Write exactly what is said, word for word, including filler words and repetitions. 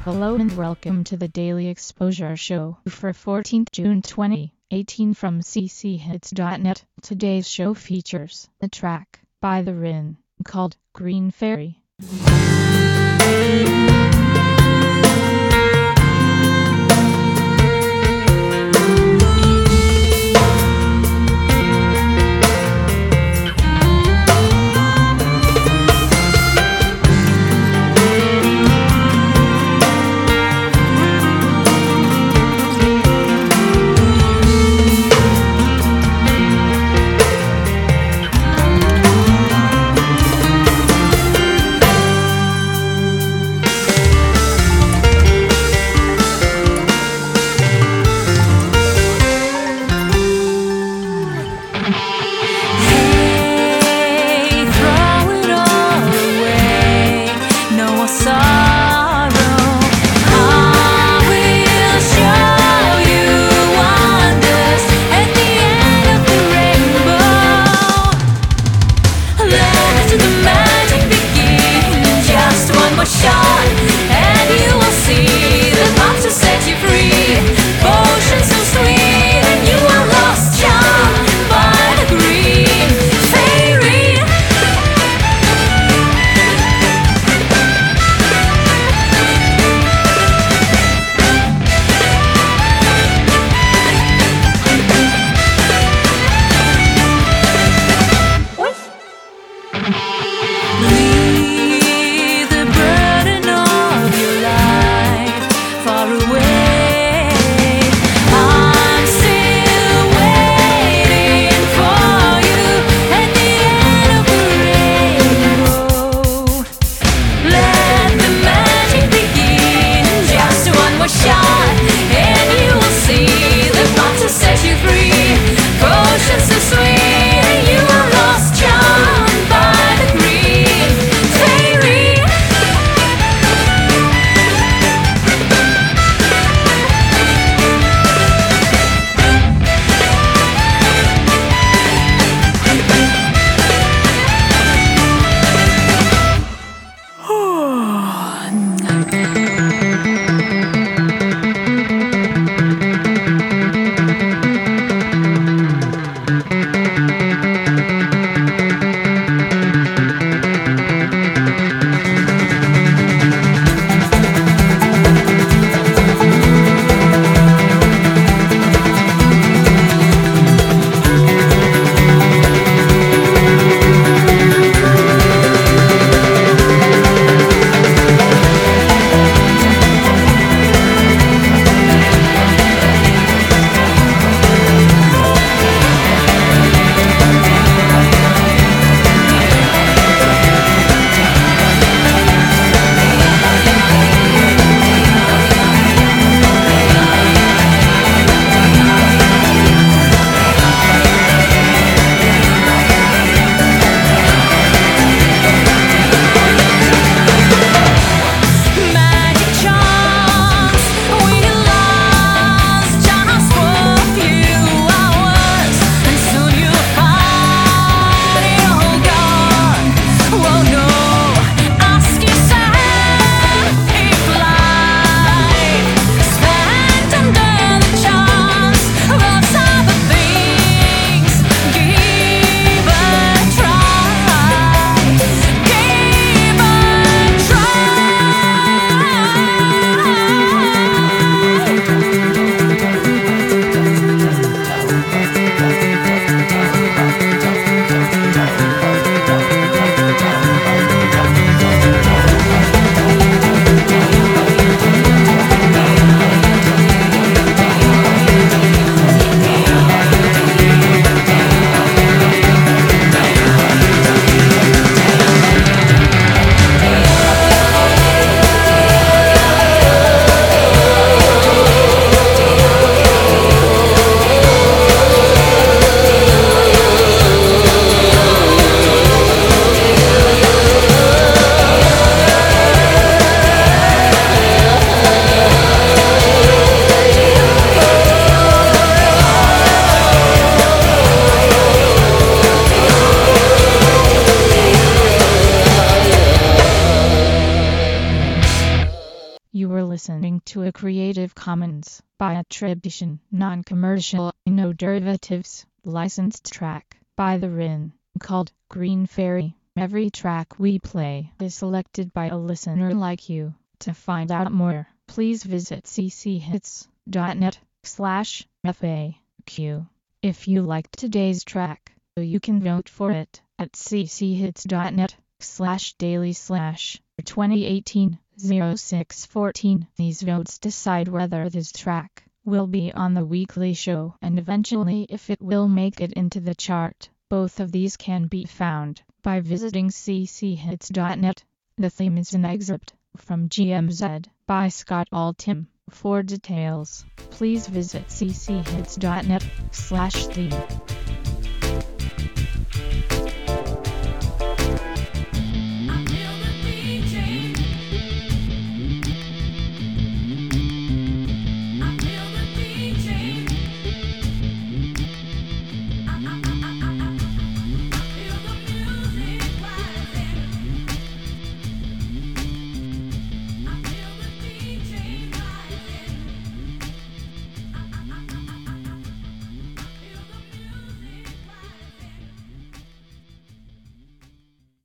Hello and welcome to the Daily Exposure Show for fourteenth June twenty eighteen from c c hits dot net. Today's show features a track by The Rin called Green Fairy. listening to a Creative Commons by attribution, non-commercial, no derivatives, licensed track by The Rin, called Green Fairy. Every track we play is selected by a listener like you. To find out more, please visit cchits.net slash FAQ. If you liked today's track, you can vote for it at cchits.net slash daily slash twenty eighteen oh six fourteen. These votes decide whether this track will be on the weekly show and eventually if it will make it into the chart. Both of these can be found by visiting cchits.net. The theme is an excerpt from G M Z by Scott Altham. For details, please visit cchits.net slash theme.